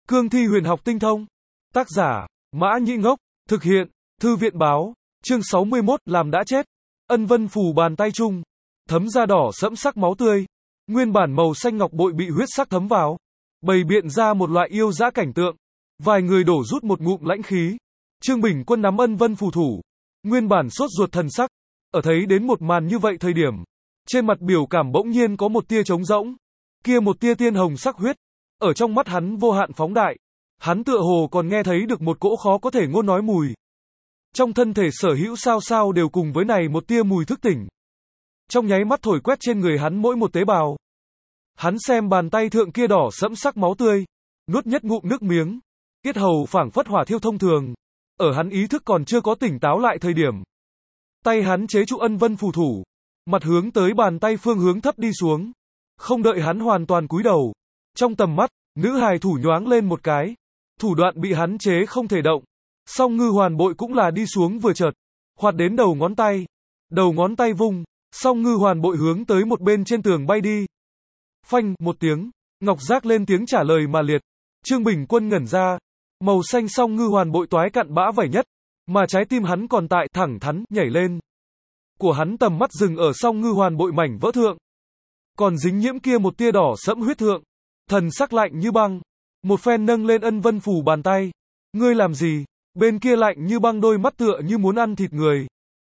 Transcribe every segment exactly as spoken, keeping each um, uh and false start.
Cương thi huyền học tinh thông. Tác giả, Mã Nhĩ Ngốc. Thực hiện, Thư viện báo. Chương sáu mươi mốt, làm đã chết. Ân vân phù bàn tay chung. Thấm da đỏ sẫm sắc máu tươi. Nguyên bản màu xanh ngọc bội bị huyết sắc thấm vào. Bày biện ra một loại yêu dã cảnh tượng. Vài người đổ rút một ngụm lãnh khí. Trương Bình Quân nắm ân vân phù thủ. Nguyên bản sốt ruột thần sắc. Ở thấy đến một màn như vậy thời điểm. Trên mặt biểu cảm bỗng nhiên có một tia trống rỗng. Kia một tia tiên hồng sắc huyết. Ở trong mắt hắn vô hạn phóng đại. Hắn tựa hồ còn nghe thấy được một cỗ khó có thể ngôn nói mùi. Trong thân thể sở hữu sao sao đều cùng với này một tia mùi thức tỉnh. Trong nháy mắt thổi quét trên người hắn mỗi một tế bào. Hắn xem bàn tay thượng kia đỏ sẫm sắc máu tươi. Nuốt nhất ngụm nước miếng. Yết hầu phảng phất hỏa thiêu thông thường. Ở hắn ý thức còn chưa có tỉnh táo lại thời điểm. Tay hắn chế trụ ân vân phù thủ. Mặt hướng tới bàn tay phương hướng thấp đi xuống. Không đợi hắn hoàn toàn cúi đầu. Trong tầm mắt, nữ hài thủ nhoáng lên một cái. Thủ đoạn bị hắn chế không thể động. Song ngư hoàn bội cũng là đi xuống vừa chợt. Hoạt đến đầu ngón tay. Đầu ngón tay vung. Song ngư hoàn bội hướng tới một bên trên tường bay đi. Phanh, một tiếng. Ngọc giác lên tiếng trả lời mà liệt. Trương Bình Quân ngẩn ra. Màu xanh song ngư hoàn bội toái cặn bã vảy nhất. Mà trái tim hắn còn tại, thẳng thắn, nhảy lên. Của hắn tầm mắt dừng ở song ngư hoàn bội mảnh vỡ thượng. Còn dính nhiễm kia một tia đỏ sẫm huyết thượng. Thần sắc lạnh như băng. Một phen nâng lên ân vân phù bàn tay. Ngươi làm gì? Bên kia lạnh như băng đôi mắt tựa như muốn ăn thịt người.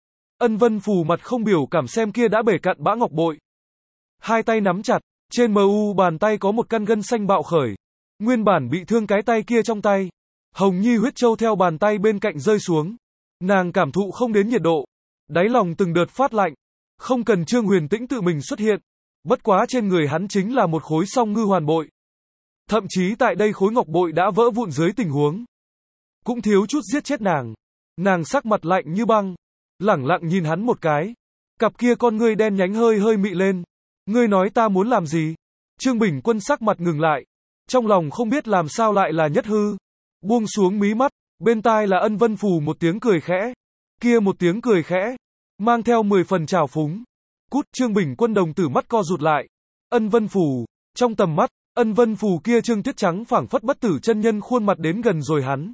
Ân vân phù mặt không biểu cảm xem kia đã bể cạn bã ngọc bội. Hai tay nắm chặt. Trên mờ u bàn tay có một căn gân xanh bạo khởi. Nguyên bản bị thương cái tay kia trong tay. Hồng nhi huyết châu theo bàn tay bên cạnh rơi xuống. Nàng cảm thụ không đến nhiệt độ. Đáy lòng từng đợt phát lạnh. Không cần Trương Huyền Tĩnh tự mình xuất hiện. Bất quá trên người hắn chính là một khối song ngư hoàn bội. Thậm chí tại đây khối ngọc bội đã vỡ vụn dưới tình huống. Cũng thiếu chút giết chết nàng. Nàng sắc mặt lạnh như băng. Lẳng lặng nhìn hắn một cái. Cặp kia con ngươi đen nhánh hơi hơi mị lên. Ngươi nói ta muốn làm gì? Trương Bình Quân sắc mặt ngừng lại. Trong lòng không biết làm sao lại là nhất hư. Buông xuống mí mắt. Bên tai là ân vân phù một tiếng cười khẽ. Kia một tiếng cười khẽ. Mang theo mười phần trào phúng. Cút. Trương Bình Quân đồng tử mắt co rụt lại. Ân vân phù. Trong tầm mắt. Ân vân phù kia trương tiết trắng phảng phất bất tử chân nhân khuôn mặt đến gần rồi hắn.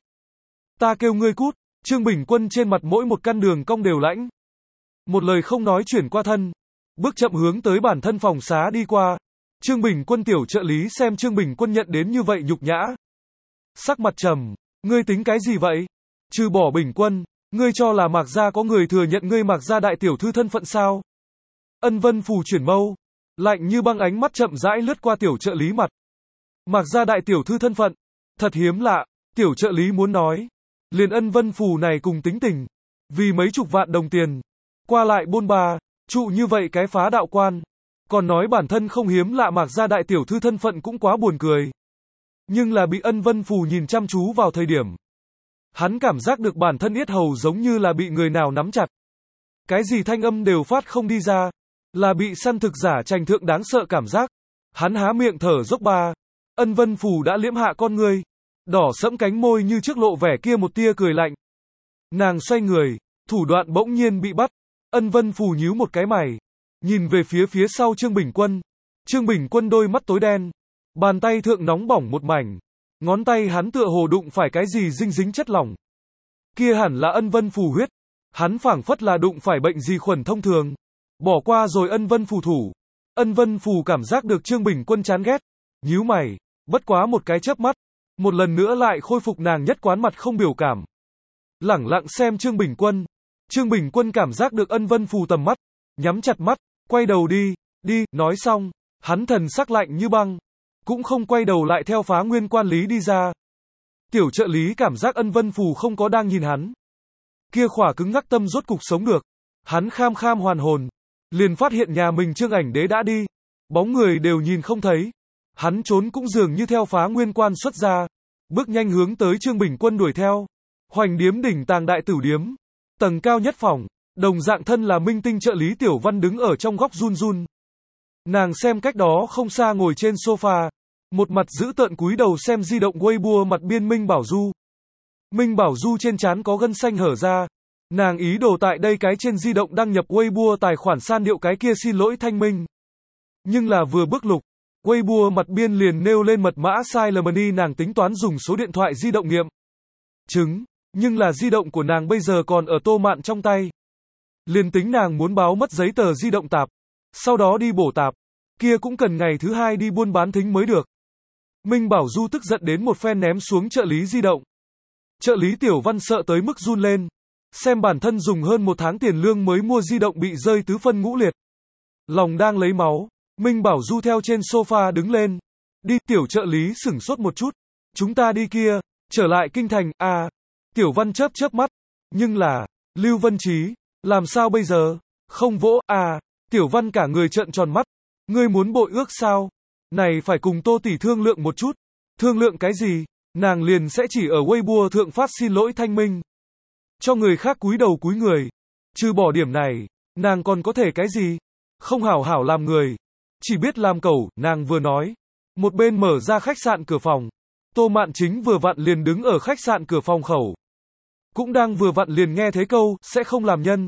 Ta kêu ngươi cút. Trương Bình Quân trên mặt mỗi một căn đường cong đều lãnh. Một lời không nói chuyển qua thân. Bước chậm hướng tới bản thân phòng xá đi qua. Trương Bình Quân tiểu trợ lý xem Trương Bình Quân nhận đến như vậy nhục nhã. Sắc mặt trầm. Ngươi tính cái gì vậy? Trừ bỏ Bình Quân, ngươi cho là Mạc gia có người thừa nhận ngươi Mạc gia đại tiểu thư thân phận sao? Ân vân phù chuyển mâu. Lạnh như băng ánh mắt chậm rãi lướt qua tiểu trợ lý mặt. Mạc gia đại tiểu thư thân phận. Thật hiếm lạ. Tiểu trợ lý muốn nói. Liền ân vân phù này cùng tính tình. Vì mấy chục vạn đồng tiền. Qua lại bôn ba. Trụ như vậy cái phá đạo quan. Còn nói bản thân không hiếm lạ Mạc gia đại tiểu thư thân phận cũng quá buồn cười. Nhưng là bị ân vân phù nhìn chăm chú vào thời điểm. Hắn cảm giác được bản thân yết hầu giống như là bị người nào nắm chặt. Cái gì thanh âm đều phát không đi ra. Là bị săn thực giả trành thượng đáng sợ cảm giác. Hắn há miệng thở dốc ba. Ân vân phù đã liễm hạ con ngươi. Đỏ sẫm cánh môi như trước lộ vẻ kia một tia cười lạnh. Nàng xoay người. Thủ đoạn bỗng nhiên bị bắt. Ân vân phù nhíu một cái mày. Nhìn về phía phía sau Trương Bình Quân. Trương Bình Quân đôi mắt tối đen. Bàn tay thượng nóng bỏng một mảnh. Ngón tay hắn tựa hồ đụng phải cái gì dinh dính chất lỏng. Kia hẳn là ân vân phù huyết. Hắn phảng phất là đụng phải bệnh gì khuẩn thông thường. Bỏ qua rồi ân vân phù thủ. Ân vân phù cảm giác được Trương Bình Quân chán ghét. Nhíu mày. Bất quá một cái chớp mắt. Một lần nữa lại khôi phục nàng nhất quán mặt không biểu cảm. Lẳng lặng xem Trương Bình Quân. Trương Bình Quân cảm giác được ân vân phù tầm mắt. Nhắm chặt mắt. Quay đầu đi. Đi. Nói xong. Hắn thần sắc lạnh như băng. Cũng không quay đầu lại theo phá nguyên quan lý đi ra. Tiểu trợ lý cảm giác ân vân phù không có đang nhìn hắn. Kia khỏa cứng ngắc tâm rốt cục sống được. Hắn kham kham hoàn hồn. Liền phát hiện nhà mình Trương Ảnh Đế đã đi. Bóng người đều nhìn không thấy. Hắn trốn cũng dường như theo phá nguyên quan xuất ra. Bước nhanh hướng tới Trương Bình Quân đuổi theo. Hoành điếm đỉnh tàng đại tử điếm. Tầng cao nhất phòng. Đồng dạng thân là minh tinh trợ lý Tiểu Văn đứng ở trong góc run run. Nàng xem cách đó không xa ngồi trên sofa. Một mặt giữ tợn cúi đầu xem di động Weibo mặt biên Minh Bảo Du. Minh Bảo Du trên trán có gân xanh hở ra. Nàng ý đồ tại đây cái trên di động đăng nhập Weibo tài khoản san điệu cái kia xin lỗi thanh minh. Nhưng là vừa bước lục. Weibo mặt biên liền nêu lên mật mã sai lầm đi, nàng tính toán dùng số điện thoại di động nghiệm chứng, nhưng là di động của nàng bây giờ còn ở Tô Mạn trong tay. Liền tính nàng muốn báo mất giấy tờ di động tạp, sau đó đi bổ tạp, kia cũng cần ngày thứ hai đi buôn bán thính mới được. Minh Bảo Du tức giận đến một phen ném xuống trợ lý di động. Trợ lý Tiểu Văn sợ tới mức run lên, xem bản thân dùng hơn một tháng tiền lương mới mua di động bị rơi tứ phân ngũ liệt. Lòng đang lấy máu, Minh Bảo Du theo trên sofa đứng lên. Đi, Tiểu trợ lý sửng sốt một chút. Chúng ta đi kia, trở lại kinh thành, à. Tiểu Văn chớp chớp mắt. Nhưng là, Lưu Vân Trí, làm sao bây giờ? Không vỗ, à. Tiểu Văn cả người trợn tròn mắt. Ngươi muốn bội ước sao? Này phải cùng Tô tỷ thương lượng một chút. Thương lượng cái gì? Nàng liền sẽ chỉ ở Weibo thượng phát xin lỗi thanh minh. Cho người khác cúi đầu cúi người. Trừ bỏ điểm này, nàng còn có thể cái gì? Không hảo hảo làm người. Chỉ biết làm cẩu, nàng vừa nói. Một bên mở ra khách sạn cửa phòng. Tô Mạn Chính vừa vặn liền đứng ở khách sạn cửa phòng khẩu. Cũng đang vừa vặn liền nghe thấy câu, sẽ không làm nhân.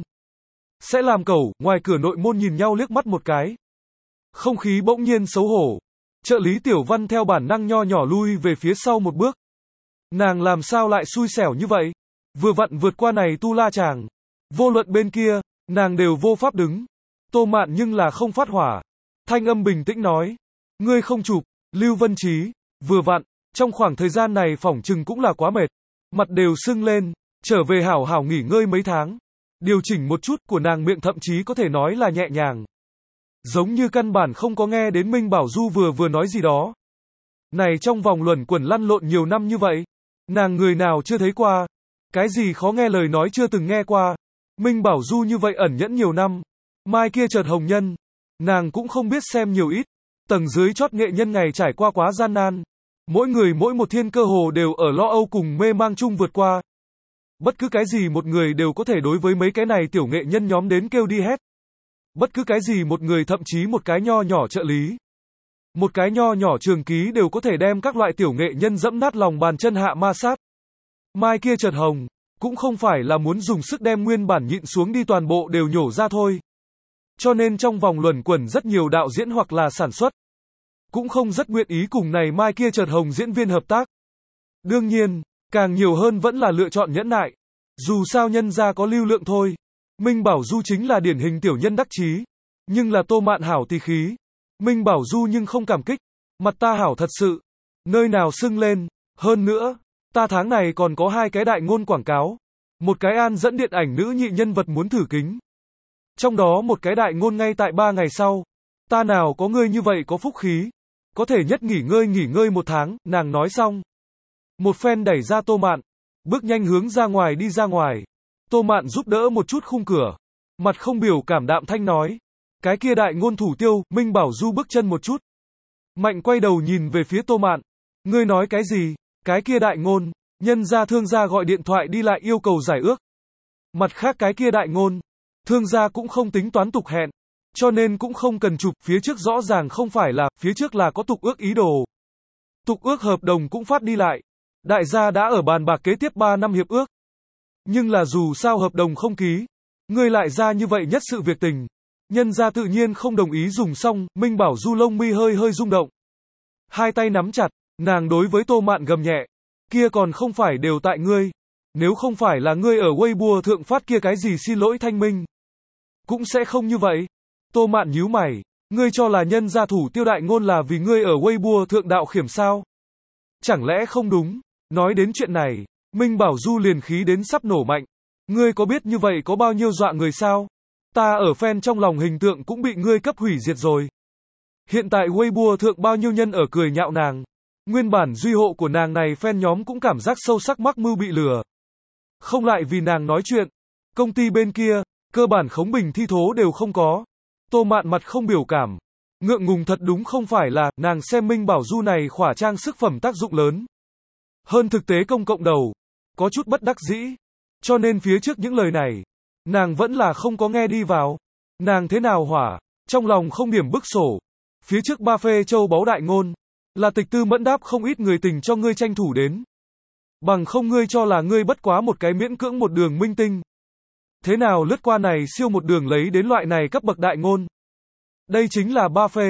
Sẽ làm cẩu, ngoài cửa nội môn nhìn nhau liếc mắt một cái. Không khí bỗng nhiên xấu hổ. Trợ lý Tiểu Văn theo bản năng nho nhỏ lui về phía sau một bước. Nàng làm sao lại xui xẻo như vậy? Vừa vặn vượt qua này tu la chàng. Vô luận bên kia, nàng đều vô pháp đứng. Tô Mạn nhưng là không phát hỏa. Thanh âm bình tĩnh nói. Ngươi không chụp, Lưu Vân Trí. Vừa vặn, trong khoảng thời gian này phỏng chừng cũng là quá mệt. Mặt đều sưng lên, trở về hảo hảo nghỉ ngơi mấy tháng. Điều chỉnh một chút của nàng miệng thậm chí có thể nói là nhẹ nhàng. Giống như căn bản không có nghe đến Minh Bảo Du vừa vừa nói gì đó. Này trong vòng luẩn quẩn lăn lộn nhiều năm như vậy, nàng người nào chưa thấy qua. Cái gì khó nghe lời nói chưa từng nghe qua. Minh Bảo Du như vậy ẩn nhẫn nhiều năm. Mai kia chợt hồng nhân. Nàng cũng không biết xem nhiều ít. Tầng dưới chót nghệ nhân ngày trải qua quá gian nan. Mỗi người mỗi một thiên cơ hồ đều ở lo âu cùng mê mang chung vượt qua. Bất cứ cái gì một người đều có thể đối với mấy cái này tiểu nghệ nhân nhóm đến kêu đi hết. Bất cứ cái gì một người thậm chí một cái nho nhỏ trợ lý. Một cái nho nhỏ trường ký đều có thể đem các loại tiểu nghệ nhân dẫm nát lòng bàn chân hạ ma sát. Mai kia chợt hồng, cũng không phải là muốn dùng sức đem nguyên bản nhịn xuống đi toàn bộ đều nhổ ra thôi. Cho nên trong vòng luẩn quẩn rất nhiều đạo diễn hoặc là sản xuất. Cũng không rất nguyện ý cùng này mai kia chợt hồng diễn viên hợp tác. Đương nhiên, càng nhiều hơn vẫn là lựa chọn nhẫn nại. Dù sao nhân ra có lưu lượng thôi. Minh Bảo Du chính là điển hình tiểu nhân đắc chí. Nhưng là Tô Mạn hảo tì khí. Minh Bảo Du nhưng không cảm kích. Mặt ta hảo thật sự. Nơi nào sưng lên. Hơn nữa, ta tháng này còn có hai cái đại ngôn quảng cáo. Một cái an dẫn điện ảnh nữ nhị nhân vật muốn thử kính. Trong đó một cái đại ngôn ngay tại ba ngày sau. Ta nào có ngươi như vậy có phúc khí. Có thể nhất nghỉ ngơi nghỉ ngơi một tháng, nàng nói xong. Một phen đẩy ra Tô Mạn. Bước nhanh hướng ra ngoài đi ra ngoài. Tô Mạn giúp đỡ một chút khung cửa. Mặt không biểu cảm đạm thanh nói. Cái kia đại ngôn thủ tiêu, Minh Bảo Du bước chân một chút. Mạnh quay đầu nhìn về phía Tô Mạn. Ngươi nói cái gì? Cái kia đại ngôn, nhân gia thương gia gọi điện thoại đi lại yêu cầu giải ước. Mặt khác cái kia đại ngôn, thương gia cũng không tính toán tục hẹn. Cho nên cũng không cần chụp, phía trước rõ ràng không phải là, phía trước là có tục ước ý đồ. Tục ước hợp đồng cũng phát đi lại. Đại gia đã ở bàn bạc kế tiếp ba năm hiệp ước. Nhưng là dù sao hợp đồng không ký, ngươi lại ra như vậy nhất sự việc tình. Nhân gia tự nhiên không đồng ý dùng xong, Minh Bảo Du lông mi hơi hơi rung động. Hai tay nắm chặt, nàng đối với Tô Mạn gầm nhẹ. Kia còn không phải đều tại ngươi. Nếu không phải là ngươi ở Weibo thượng phát kia cái gì xin lỗi thanh minh. Cũng sẽ không như vậy. Tô Mạn nhíu mày. Ngươi cho là nhân gia thủ tiêu đại ngôn là vì ngươi ở Weibo thượng đạo khiểm sao? Chẳng lẽ không đúng? Nói đến chuyện này, Minh Bảo Du liền khí đến sắp nổ mạnh. Ngươi có biết như vậy có bao nhiêu dọa người sao? Ta ở fan trong lòng hình tượng cũng bị ngươi cấp hủy diệt rồi. Hiện tại Weibo thượng bao nhiêu nhân ở cười nhạo nàng. Nguyên bản duy hộ của nàng này fan nhóm cũng cảm giác sâu sắc mắc mưu bị lừa. Không lại vì nàng nói chuyện. Công ty bên kia, cơ bản khống bình thi thố đều không có. Tô Mạn mặt không biểu cảm. Ngượng ngùng thật đúng không phải là, nàng xem Minh Bảo Du này khỏa trang sức phẩm tác dụng lớn. Hơn thực tế công cộng đầu. Có chút bất đắc dĩ. Cho nên phía trước những lời này, nàng vẫn là không có nghe đi vào. Nàng thế nào hỏa, trong lòng không điểm bức sổ. Phía trước ba phê châu báu đại ngôn, là tịch tư mẫn đáp không ít người tình cho ngươi tranh thủ đến. Bằng không ngươi cho là ngươi bất quá một cái miễn cưỡng một đường minh tinh. Thế nào lướt qua này siêu một đường lấy đến loại này cấp bậc đại ngôn. Đây chính là ba phê,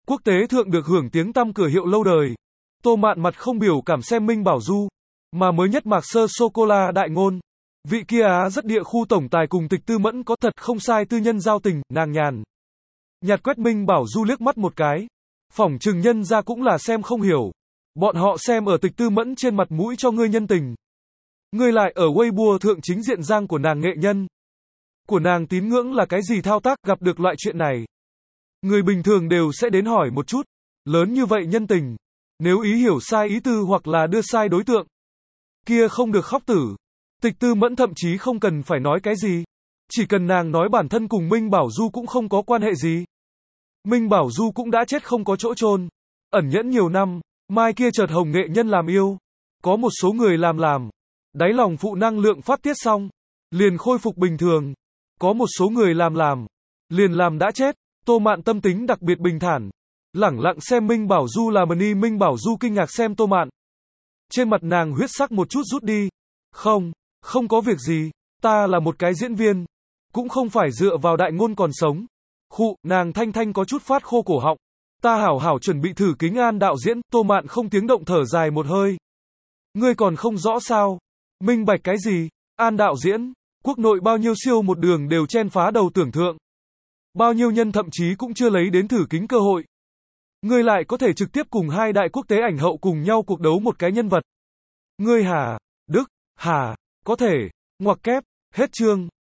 Quốc tế thượng được hưởng tiếng tăm cửa hiệu lâu đời. Tô Mạn mặt không biểu cảm xem Minh Bảo Du. Mà mới nhất Mạc Sơ Sô-cô-la đại ngôn. Vị kia á rất địa khu tổng tài cùng Tịch Tư Mẫn có thật không sai tư nhân giao tình, nàng nhàn. Nhạt quét Minh Bảo Du liếc mắt một cái. Phỏng chừng nhân ra cũng là xem không hiểu. Bọn họ xem ở Tịch Tư Mẫn trên mặt mũi cho ngươi nhân tình. Ngươi lại ở Weibo thượng chính diện giang của nàng nghệ nhân. Của nàng tín ngưỡng là cái gì thao tác gặp được loại chuyện này. Người bình thường đều sẽ đến hỏi một chút. Lớn như vậy nhân tình. Nếu ý hiểu sai ý tư hoặc là đưa sai đối tượng. Kia không được khóc tử. Tịch Tư Mẫn thậm chí không cần phải nói cái gì. Chỉ cần nàng nói bản thân cùng Minh Bảo Du cũng không có quan hệ gì. Minh Bảo Du cũng đã chết không có chỗ chôn. Ẩn nhẫn nhiều năm, mai kia chợt hồng nghệ nhân làm yêu. Có một số người làm làm. Đáy lòng phụ năng lượng phát tiết xong. Liền khôi phục bình thường. Có một số người làm làm. Liền làm đã chết. Tô Mạn tâm tính đặc biệt bình thản. Lẳng lặng xem Minh Bảo Du là mani. Minh Bảo Du kinh ngạc xem Tô Mạn. Trên mặt nàng huyết sắc một chút rút đi. Không, không có việc gì. Ta là một cái diễn viên. Cũng không phải dựa vào đại ngôn còn sống. Khụ, nàng thanh thanh có chút phát khô cổ họng. Ta hảo hảo chuẩn bị thử kính An đạo diễn. Tô Mạn không tiếng động thở dài một hơi. Ngươi còn không rõ sao? Minh bạch cái gì? An đạo diễn. Quốc nội bao nhiêu siêu một đường đều chen phá đầu tưởng thượng. Bao nhiêu nhân thậm chí cũng chưa lấy đến thử kính cơ hội. Ngươi lại có thể trực tiếp cùng hai đại quốc tế ảnh hậu cùng nhau cuộc đấu một cái nhân vật. Ngươi hả? Đức, hả? Có thể. Ngoặc kép. Hết chương.